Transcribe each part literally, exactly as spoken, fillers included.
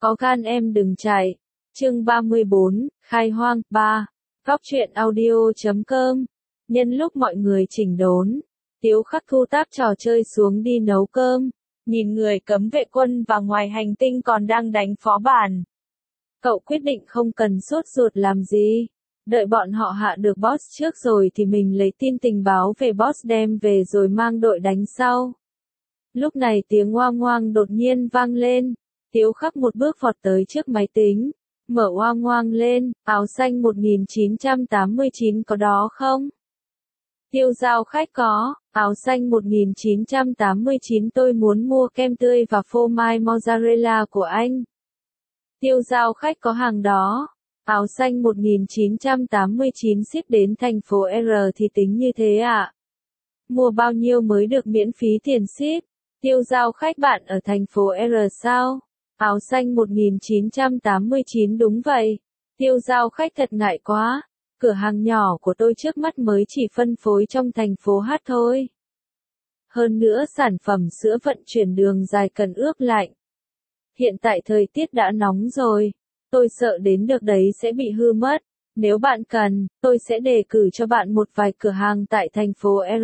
Có gan em đừng chạy. Chương ba mươi bốn, khai hoang, ba. Góc truyện audio chấm com. Nhân lúc mọi người chỉnh đốn, Tiếu Khắc thu tác trò chơi xuống đi nấu cơm, nhìn người cấm vệ quân và ngoài hành tinh còn đang đánh phó bản. Cậu quyết định không cần sốt ruột làm gì, đợi bọn họ hạ được boss trước rồi thì mình lấy tin tình báo về boss đem về rồi mang đội đánh sau. Lúc này tiếng oang oang đột nhiên vang lên, Tiếu Khắc một bước vọt tới trước máy tính, mở oang oang lên, áo xanh một nghìn chín trăm tám mươi chín có đó không? Tiêu giao khách có, áo xanh một nghìn chín trăm tám mươi chín tôi muốn mua kem tươi và phô mai mozzarella của anh. Tiêu giao khách có hàng đó, áo xanh một nghìn chín trăm tám mươi chín ship đến thành phố R thì tính như thế ạ. À? Mua bao nhiêu mới được miễn phí tiền ship? Tiêu giao khách bạn ở thành phố R sao? Áo xanh một nghìn chín trăm tám mươi chín đúng vậy. Tiêu giao khách thật ngại quá. Cửa hàng nhỏ của tôi trước mắt mới chỉ phân phối trong thành phố H thôi. Hơn nữa sản phẩm sữa vận chuyển đường dài cần ướp lạnh. Hiện tại thời tiết đã nóng rồi. Tôi sợ đến được đấy sẽ bị hư mất. Nếu bạn cần, tôi sẽ đề cử cho bạn một vài cửa hàng tại thành phố R.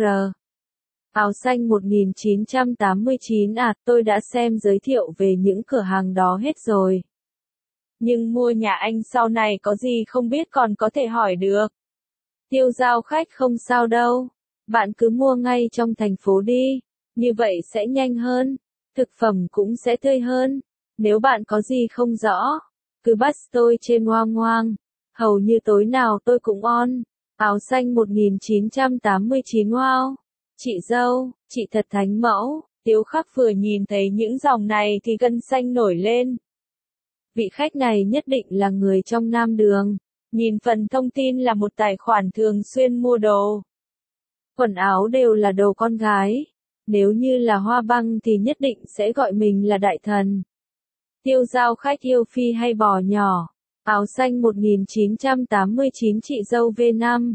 Áo xanh một nghìn chín trăm tám mươi chín à, tôi đã xem giới thiệu về những cửa hàng đó hết rồi. Nhưng mua nhà anh sau này có gì không biết còn có thể hỏi được. Tiêu giao khách không sao đâu. Bạn cứ mua ngay trong thành phố đi. Như vậy sẽ nhanh hơn. Thực phẩm cũng sẽ tươi hơn. Nếu bạn có gì không rõ, cứ bắt tôi trên ngoang ngoang. Hầu như tối nào tôi cũng on. Áo xanh một nghìn chín trăm tám mươi chín wow. Chị dâu, chị thật thánh mẫu. Tiếu Khắc vừa nhìn thấy những dòng này thì gân xanh nổi lên. Vị khách này nhất định là người trong Nam Đường. Nhìn phần thông tin là một tài khoản thường xuyên mua đồ. Quần áo đều là đồ con gái. Nếu như là Hoa Băng thì nhất định sẽ gọi mình là đại thần. Tiêu giao khách yêu phi hay bò nhỏ. Áo xanh một nghìn chín trăm tám mươi chín chị dâu V năm.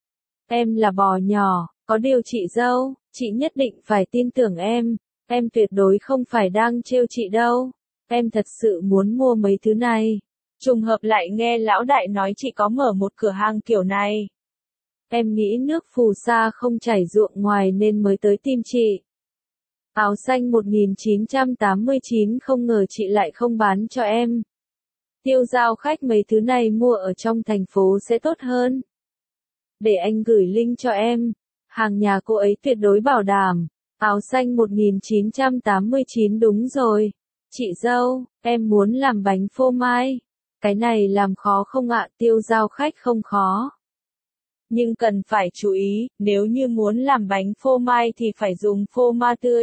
Em là bò nhỏ, có điều chị dâu, chị nhất định phải tin tưởng em. Em tuyệt đối không phải đang trêu chị đâu. Em thật sự muốn mua mấy thứ này. Trùng hợp lại nghe lão đại nói chị có mở một cửa hàng kiểu này. Em nghĩ nước phù sa không chảy ruộng ngoài nên mới tới tìm chị. Áo xanh một nghìn chín trăm tám mươi chín không ngờ chị lại không bán cho em. Tiêu giao khách mấy thứ này mua ở trong thành phố sẽ tốt hơn. Để anh gửi link cho em. Hàng nhà cô ấy tuyệt đối bảo đảm. Áo xanh một nghìn chín trăm tám mươi chín đúng rồi. Chị dâu, em muốn làm bánh phô mai. Cái này làm khó không ạ? Tiêu giao khách không khó. Nhưng cần phải chú ý, nếu như muốn làm bánh phô mai thì phải dùng phô mai tươi.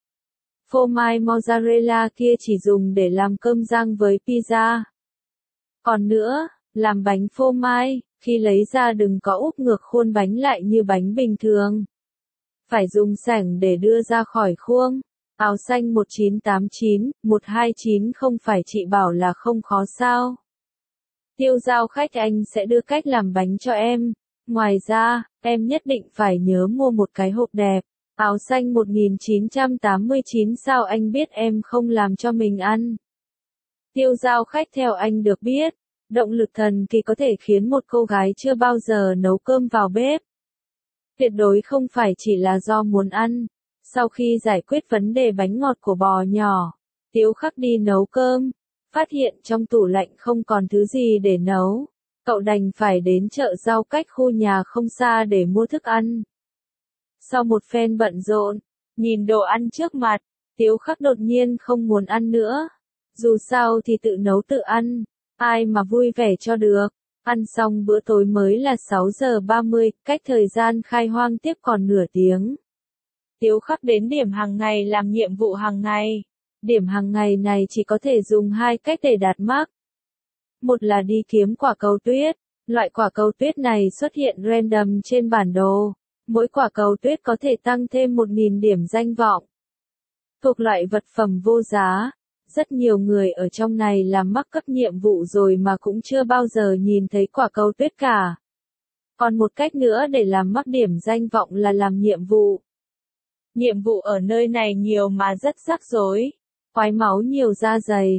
Phô mai mozzarella kia chỉ dùng để làm cơm rang với pizza. Còn nữa, làm bánh phô mai, khi lấy ra đừng có úp ngược khuôn bánh lại như bánh bình thường. Phải dùng sảnh để đưa ra khỏi khuôn. Áo xanh một chín tám chín, một hai chín không phải chị bảo là không khó sao? Tiêu giao khách anh sẽ đưa cách làm bánh cho em. Ngoài ra, em nhất định phải nhớ mua một cái hộp đẹp. Áo xanh một nghìn chín trăm tám mươi chín sao anh biết em không làm cho mình ăn? Tiêu giao khách theo anh được biết, động lực thần kỳ có thể khiến một cô gái chưa bao giờ nấu cơm vào bếp. Tuyệt đối không phải chỉ là do muốn ăn. Sau khi giải quyết vấn đề bánh ngọt của bò nhỏ, Tiếu Khắc đi nấu cơm, phát hiện trong tủ lạnh không còn thứ gì để nấu. Cậu đành phải đến chợ rau cách khu nhà không xa để mua thức ăn. Sau một phen bận rộn, nhìn đồ ăn trước mặt, Tiếu Khắc đột nhiên không muốn ăn nữa. Dù sao thì tự nấu tự ăn, ai mà vui vẻ cho được. Ăn xong bữa tối mới là sáu giờ ba mươi, cách thời gian khai hoang tiếp còn nửa tiếng. Tiếu Khắc đến điểm hàng ngày làm nhiệm vụ hàng ngày. Điểm hàng ngày này chỉ có thể dùng hai cách để đạt mark. Một là đi kiếm quả cầu tuyết. Loại quả cầu tuyết này xuất hiện random trên bản đồ. Mỗi quả cầu tuyết có thể tăng thêm một nghìn điểm danh vọng. Thuộc loại vật phẩm vô giá. Rất nhiều người ở trong này làm mắc cấp nhiệm vụ rồi mà cũng chưa bao giờ nhìn thấy quả cầu tuyết cả. Còn một cách nữa để làm mắc điểm danh vọng là làm nhiệm vụ. Nhiệm vụ ở nơi này nhiều mà rất rắc rối. Quái máu nhiều da dày.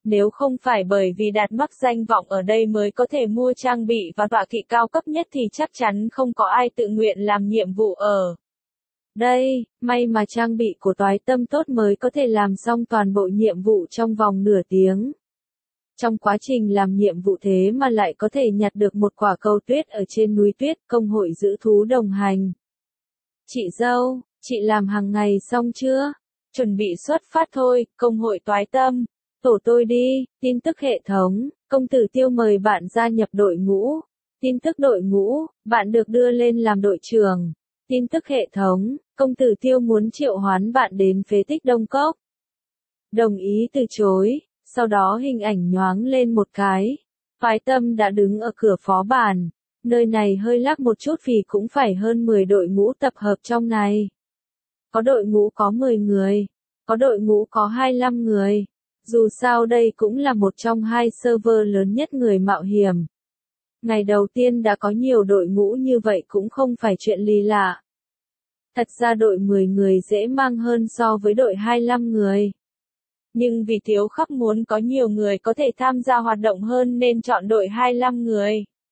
Nếu không phải bởi vì đạt mắc danh vọng ở đây mới có thể mua trang bị và tọa kỵ cao cấp nhất thì chắc chắn không có ai tự nguyện làm nhiệm vụ ở đây, may mà trang bị của toái tâm tốt mới có thể làm xong toàn bộ nhiệm vụ trong vòng nửa tiếng. Trong quá trình làm nhiệm vụ thế mà lại có thể nhặt được một quả cầu tuyết ở trên núi tuyết, công hội giữ thú đồng hành. Chị dâu, chị làm hàng ngày xong chưa? Chuẩn bị xuất phát thôi, công hội toái tâm. Tổ tôi đi, tin tức hệ thống, công tử Tiêu mời bạn gia nhập đội ngũ. Tin tức đội ngũ, bạn được đưa lên làm đội trưởng. Tin tức hệ thống, công tử Tiêu muốn triệu hoán bạn đến phế tích Đông Cốc. Đồng ý từ chối, sau đó hình ảnh nhoáng lên một cái. Toái tâm đã đứng ở cửa phó bản. Nơi này hơi lắc một chút vì cũng phải hơn mười đội ngũ tập hợp trong này. Có đội ngũ có mười người, có đội ngũ có hai mươi lăm người. Dù sao đây cũng là một trong hai server lớn nhất người mạo hiểm. Ngày đầu tiên đã có nhiều đội ngũ như vậy cũng không phải chuyện ly lạ. Thật ra đội mười người dễ mang hơn so với đội hai mươi lăm người. Nhưng vì Tiếu Khắc muốn có nhiều người có thể tham gia hoạt động hơn nên chọn đội hai mươi lăm người.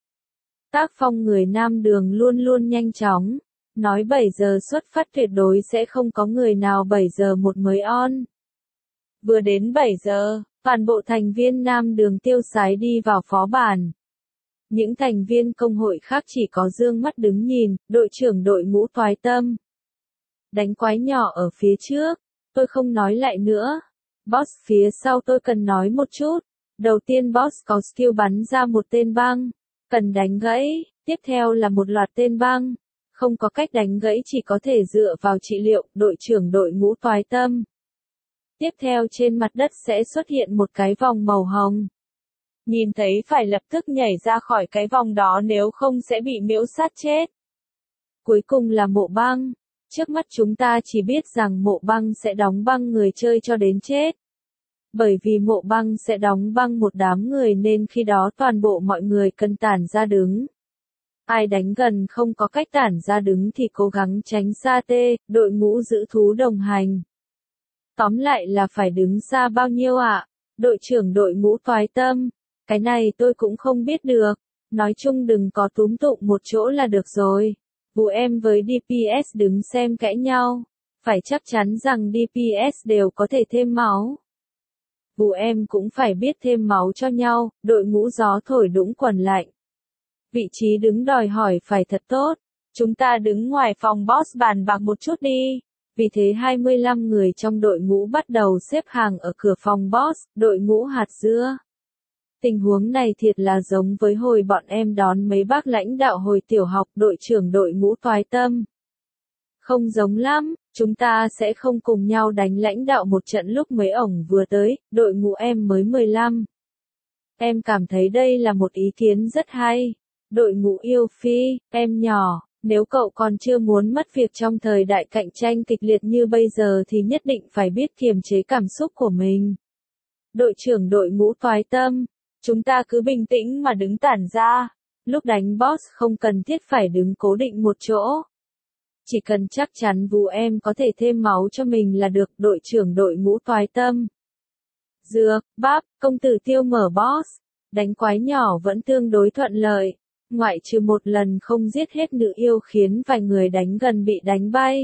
Tác phong người Nam Đường luôn luôn nhanh chóng. Nói bảy giờ xuất phát tuyệt đối sẽ không có người nào bảy giờ một mới on. Vừa đến bảy giờ, toàn bộ thành viên Nam Đường tiêu sái đi vào phó bản. Những thành viên công hội khác chỉ có dương mắt đứng nhìn, đội trưởng đội ngũ toái tâm. Đánh quái nhỏ ở phía trước, tôi không nói lại nữa. Boss phía sau tôi cần nói một chút. Đầu tiên boss có skill bắn ra một tên băng, cần đánh gãy, tiếp theo là một loạt tên băng. Không có cách đánh gãy chỉ có thể dựa vào trị liệu, đội trưởng đội ngũ toái tâm. Tiếp theo trên mặt đất sẽ xuất hiện một cái vòng màu hồng. Nhìn thấy phải lập tức nhảy ra khỏi cái vòng đó nếu không sẽ bị miễu sát chết. Cuối cùng là mộ băng. Trước mắt chúng ta chỉ biết rằng mộ băng sẽ đóng băng người chơi cho đến chết. Bởi vì mộ băng sẽ đóng băng một đám người nên khi đó toàn bộ mọi người cần tản ra đứng. Ai đánh gần không có cách tản ra đứng thì cố gắng tránh xa tê, đội ngũ giữ thú đồng hành. Tóm lại là phải đứng xa bao nhiêu ạ? À? Đội trưởng đội ngũ toái tâm. Cái này tôi cũng không biết được. Nói chung đừng có túm tụng một chỗ là được rồi. Vụ em với đê pê ét đứng xem cãi nhau. Phải chắc chắn rằng đê pê ét đều có thể thêm máu. Vụ em cũng phải biết thêm máu cho nhau, đội ngũ gió thổi đũng quần lạnh. Vị trí đứng đòi hỏi phải thật tốt. Chúng ta đứng ngoài phòng boss bàn bạc một chút đi. Vì thế hai mươi lăm người trong đội ngũ bắt đầu xếp hàng ở cửa phòng boss, đội ngũ hạt dưa. Tình huống này thiệt là giống với hồi bọn em đón mấy bác lãnh đạo hồi tiểu học, đội trưởng đội ngũ toái tâm. Không giống lắm, chúng ta sẽ không cùng nhau đánh lãnh đạo một trận lúc mấy ổng vừa tới, đội ngũ em mới mười lăm. Em cảm thấy đây là một ý kiến rất hay. Đội ngũ yêu phi, em nhỏ, nếu cậu còn chưa muốn mất việc trong thời đại cạnh tranh kịch liệt như bây giờ thì nhất định phải biết kiềm chế cảm xúc của mình. Đội trưởng đội ngũ toái tâm, chúng ta cứ bình tĩnh mà đứng tản ra. Lúc đánh boss không cần thiết phải đứng cố định một chỗ. Chỉ cần chắc chắn vụ em có thể thêm máu cho mình là được, đội trưởng đội ngũ toái tâm. Dược, bắp, công tử Tiêu mở boss. Đánh quái nhỏ vẫn tương đối thuận lợi. Ngoại trừ một lần không giết hết nữ yêu khiến vài người đánh gần bị đánh bay.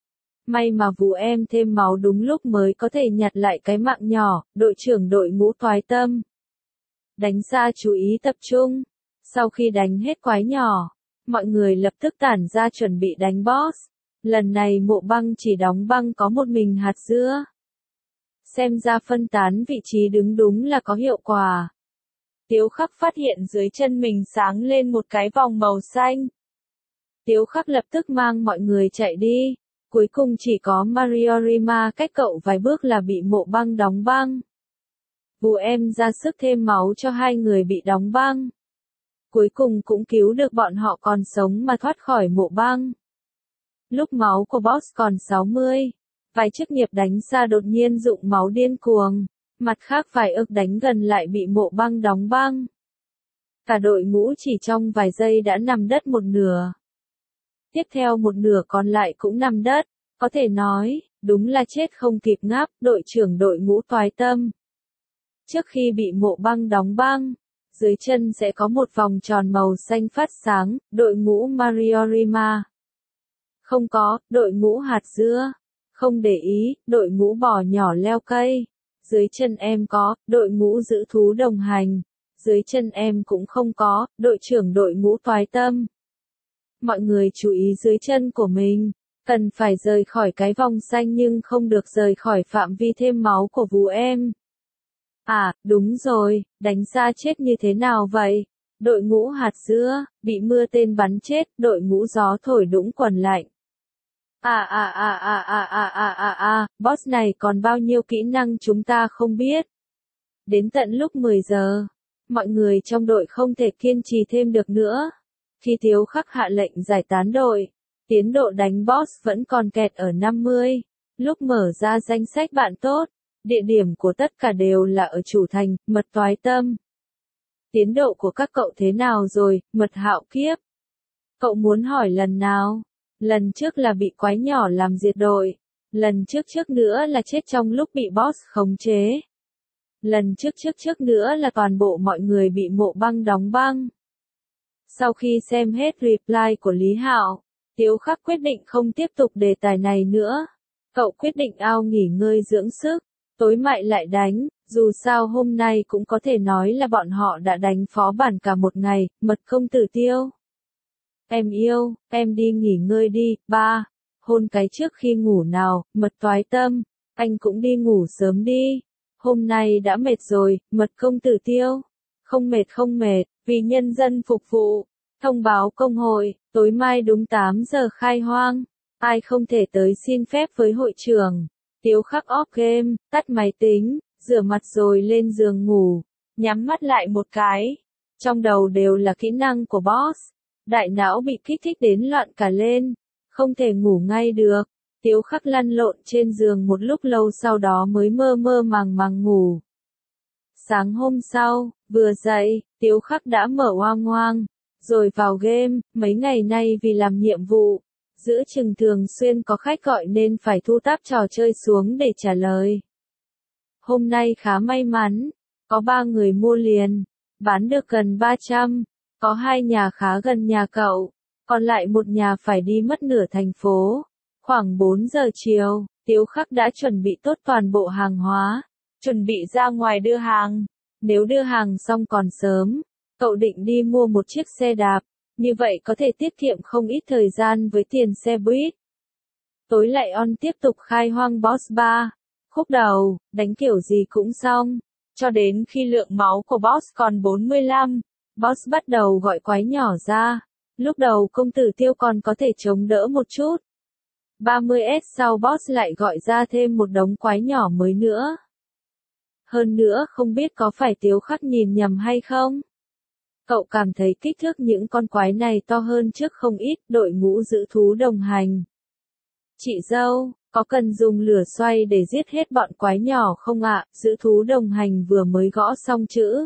May mà vụ em thêm máu đúng lúc mới có thể nhặt lại cái mạng nhỏ, đội trưởng đội ngũ toái tâm. Đánh xa chú ý tập trung. Sau khi đánh hết quái nhỏ, mọi người lập tức tản ra chuẩn bị đánh boss. Lần này mộ băng chỉ đóng băng có một mình hạt dưa. Xem ra phân tán vị trí đứng đúng là có hiệu quả. Tiếu Khắc phát hiện dưới chân mình sáng lên một cái vòng màu xanh. Tiếu Khắc lập tức mang mọi người chạy đi. Cuối cùng chỉ có Mariorima cách cậu vài bước là bị mộ băng đóng băng. Vụ em ra sức thêm máu cho hai người bị đóng băng. Cuối cùng cũng cứu được bọn họ còn sống mà thoát khỏi mộ băng. Lúc máu của boss còn sáu mươi, vài chức nghiệp đánh xa đột nhiên dụng máu điên cuồng. Mặt khác vài ức đánh gần lại bị mộ băng đóng băng. Cả đội ngũ chỉ trong vài giây đã nằm đất một nửa. Tiếp theo một nửa còn lại cũng nằm đất. Có thể nói, đúng là chết không kịp ngáp, đội trưởng đội ngũ toái tâm. Trước khi bị mộ băng đóng băng, dưới chân sẽ có một vòng tròn màu xanh phát sáng, đội ngũ Mariorima. Không có, đội ngũ hạt dưa. Không để ý, đội ngũ bò nhỏ leo cây. Dưới chân em có, đội ngũ giữ thú đồng hành. Dưới chân em cũng không có, đội trưởng đội ngũ toái tâm. Mọi người chú ý dưới chân của mình. Cần phải rời khỏi cái vòng xanh nhưng không được rời khỏi phạm vi thêm máu của vú em. À, đúng rồi, đánh xa chết như thế nào vậy? Đội ngũ hạt dưa, bị mưa tên bắn chết, đội ngũ gió thổi đũng quần lạnh. À à à à à à à à à, boss này còn bao nhiêu kỹ năng chúng ta không biết. Đến tận lúc mười giờ, mọi người trong đội không thể kiên trì thêm được nữa. Khi Tiếu Khắc hạ lệnh giải tán đội, tiến độ đánh boss vẫn còn kẹt ở năm mươi. Lúc mở ra danh sách bạn tốt, địa điểm của tất cả đều là ở chủ thành, Mật Toái Tâm. Tiến độ của các cậu thế nào rồi, Mật Hạo Kiếp? Cậu muốn hỏi lần nào? Lần trước là bị quái nhỏ làm diệt đội. Lần trước trước nữa là chết trong lúc bị boss khống chế. Lần trước trước trước nữa là toàn bộ mọi người bị mộ băng đóng băng. Sau khi xem hết reply của Lý Hạo, Tiếu Khắc quyết định không tiếp tục đề tài này nữa. Cậu quyết định ao nghỉ ngơi dưỡng sức, tối mai lại đánh, dù sao hôm nay cũng có thể nói là bọn họ đã đánh phó bản cả một ngày, Mật Công Tử Tiêu. Em yêu, em đi nghỉ ngơi đi, ba. Hôn cái trước khi ngủ nào, Mật Toái Tâm, anh cũng đi ngủ sớm đi. Hôm nay đã mệt rồi, Mật Công Tử Tiêu. Không mệt không mệt, vì nhân dân phục vụ. Thông báo công hội, tối mai đúng tám giờ khai hoang. Ai không thể tới xin phép với hội trưởng. Tiếu Khắc off game, tắt máy tính, rửa mặt rồi lên giường ngủ. Nhắm mắt lại một cái. Trong đầu đều là kỹ năng của boss. Đại não bị kích thích đến loạn cả lên. Không thể ngủ ngay được. Tiếu Khắc lăn lộn trên giường một lúc lâu sau đó mới mơ mơ màng màng ngủ. Sáng hôm sau, vừa dậy, Tiếu Khắc đã mở oang oang, rồi vào game. Mấy ngày nay vì làm nhiệm vụ, giữa chừng thường xuyên có khách gọi nên phải thu táp trò chơi xuống để trả lời. Hôm nay khá may mắn, có ba người mua liền, bán được gần ba trăm, có hai nhà khá gần nhà cậu, còn lại một nhà phải đi mất nửa thành phố. Khoảng bốn giờ chiều, Tiếu Khắc đã chuẩn bị tốt toàn bộ hàng hóa, chuẩn bị ra ngoài đưa hàng. Nếu đưa hàng xong còn sớm, cậu định đi mua một chiếc xe đạp, như vậy có thể tiết kiệm không ít thời gian với tiền xe buýt. Tối lại on tiếp tục khai hoang boss ba. Khúc đầu, đánh kiểu gì cũng xong, cho đến khi lượng máu của boss còn bốn mươi lăm, boss bắt đầu gọi quái nhỏ ra. Lúc đầu Công Tử Tiêu còn có thể chống đỡ một chút. ba mươi S sau boss lại gọi ra thêm một đống quái nhỏ mới nữa. Hơn nữa không biết có phải Tiếu Khắc nhìn nhầm hay không? Cậu cảm thấy kích thước những con quái này to hơn trước không ít, đội ngũ giữ thú đồng hành. Chị dâu, có cần dùng lửa xoay để giết hết bọn quái nhỏ không ạ? Giữ thú đồng hành vừa mới gõ xong chữ.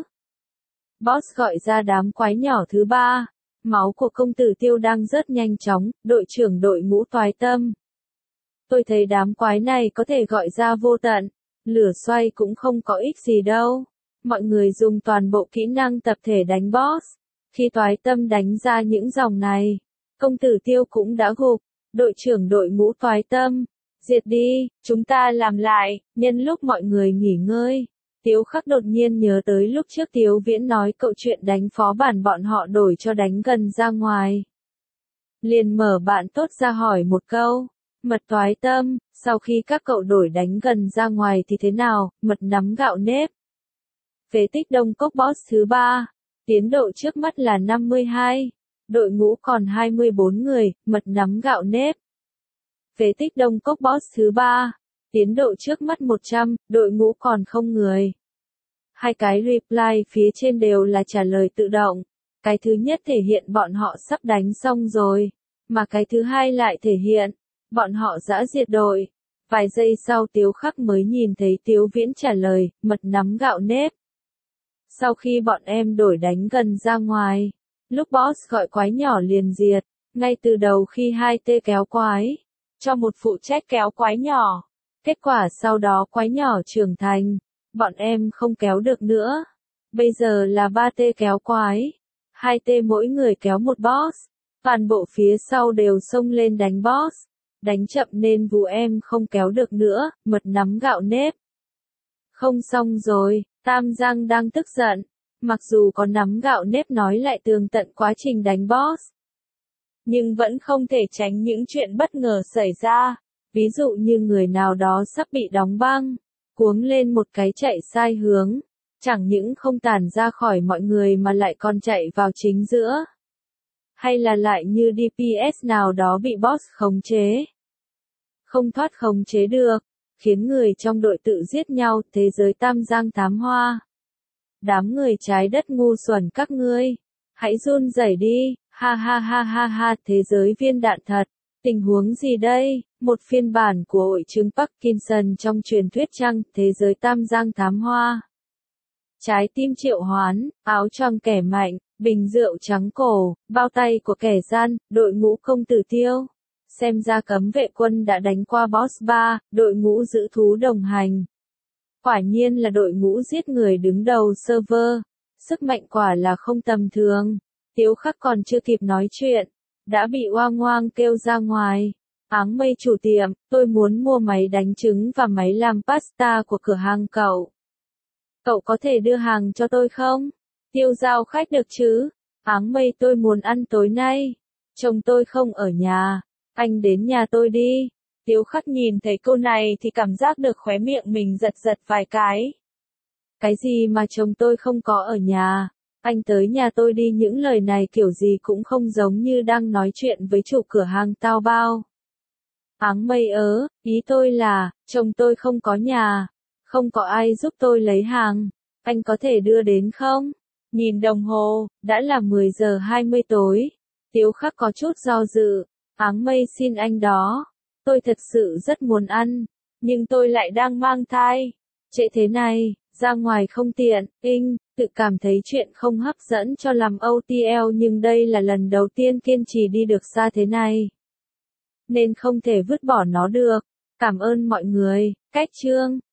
Boss gọi ra đám quái nhỏ thứ ba. Máu của Công Tử Tiêu đang rất nhanh chóng, đội trưởng đội ngũ Toái Tâm. Tôi thấy đám quái này có thể gọi ra vô tận, lửa xoay cũng không có ích gì đâu. Mọi người dùng toàn bộ kỹ năng tập thể đánh boss. Khi Toái Tâm đánh ra những dòng này, Công Tử Tiêu cũng đã gục. Đội trưởng đội ngũ Toái Tâm, diệt đi, chúng ta làm lại. Nhân lúc mọi người nghỉ ngơi, Tiếu Khắc đột nhiên nhớ tới lúc trước Tiếu Viễn nói cậu chuyện đánh phó bản bọn họ đổi cho đánh gần ra ngoài. Liền mở bạn tốt ra hỏi một câu. Mật Toái Tâm, sau khi các cậu đổi đánh gần ra ngoài thì thế nào? Mật nắm gạo nếp. Phế tích Đông Cốc boss thứ ba. Tiến độ trước mắt là năm mươi hai. Đội ngũ còn hai mươi bốn người, Mật nắm gạo nếp. Phế tích Đông Cốc boss thứ ba. Tiến độ trước mắt một trăm, đội ngũ còn không người. Hai cái reply phía trên đều là trả lời tự động. Cái thứ nhất thể hiện bọn họ sắp đánh xong rồi. Mà cái thứ hai lại thể hiện bọn họ đã diệt đội. Vài giây sau Tiếu Khắc mới nhìn thấy Tiếu Viễn trả lời, Mật nắm gạo nếp. Sau khi bọn em đổi đánh gần ra ngoài, lúc boss gọi quái nhỏ liền diệt, ngay từ đầu khi hai tê kéo quái, cho một phụ trách kéo quái nhỏ. Kết quả sau đó quái nhỏ trưởng thành, Bọn em không kéo được nữa. Bây giờ là ba T kéo quái. hai T mỗi người kéo một boss. Toàn bộ phía sau đều xông lên đánh boss. Đánh chậm nên vụ em không kéo được nữa, mật nắm gạo nếp. Không xong rồi, Tam Giang đang tức giận. Mặc dù có nắm gạo nếp nói lại tường tận quá trình đánh boss, nhưng vẫn không thể tránh những chuyện bất ngờ xảy ra. Ví dụ như người nào đó sắp bị đóng băng, cuống lên một cái chạy sai hướng, chẳng những không tản ra khỏi mọi người mà lại còn chạy vào chính giữa. Hay là lại như đê pê ét nào đó bị boss khống chế. Không thoát khống chế được, khiến người trong đội tự giết nhau, thế giới Tam Giang tám hoa. Đám người trái đất ngu xuẩn các ngươi, hãy run rẩy đi, ha ha ha ha ha, thế giới viên đạn thật. Tình huống gì đây? Một phiên bản của hội chứng Parkinson trong truyền thuyết chăng, thế giới Tam Giang tám hoa. Trái tim triệu hoán, áo choàng kẻ mạnh, bình rượu trắng cổ, bao tay của kẻ gian, đội ngũ công tử Tiêu. Xem ra cấm vệ quân đã đánh qua boss ba, đội ngũ giữ thú đồng hành. Quả nhiên là đội ngũ giết người đứng đầu server. Sức mạnh quả là không tầm thường. Tiếu Khắc còn chưa kịp nói chuyện, đã bị oang oang kêu ra ngoài. Áng Mây chủ tiệm, tôi muốn mua máy đánh trứng và máy làm pasta của cửa hàng cậu. Cậu có thể đưa hàng cho tôi không? Tiêu giao khách được chứ? Áng Mây tôi muốn ăn tối nay. Chồng tôi không ở nhà. Anh đến nhà tôi đi. Tiếu Khắc nhìn thấy câu này thì cảm giác được khóe miệng mình giật giật vài cái. Cái gì mà chồng tôi không có ở nhà? Anh tới nhà tôi đi, những lời này kiểu gì cũng không giống như đang nói chuyện với chủ cửa hàng tao bao. Áng Mây ớ, ý tôi là, chồng tôi không có nhà, không có ai giúp tôi lấy hàng, anh có thể đưa đến không? Nhìn đồng hồ, đã là mười giờ hai mươi tối. Tiếu Khắc có chút do dự. Áng Mây xin anh đó. Tôi thật sự rất muốn ăn, nhưng tôi lại đang mang thai. Trễ thế này, ra ngoài không tiện, Inh, tự cảm thấy chuyện không hấp dẫn cho làm o tê lờ, nhưng đây là lần đầu tiên kiên trì đi được xa thế này. Nên không thể vứt bỏ nó được. Cảm ơn mọi người, cách chương.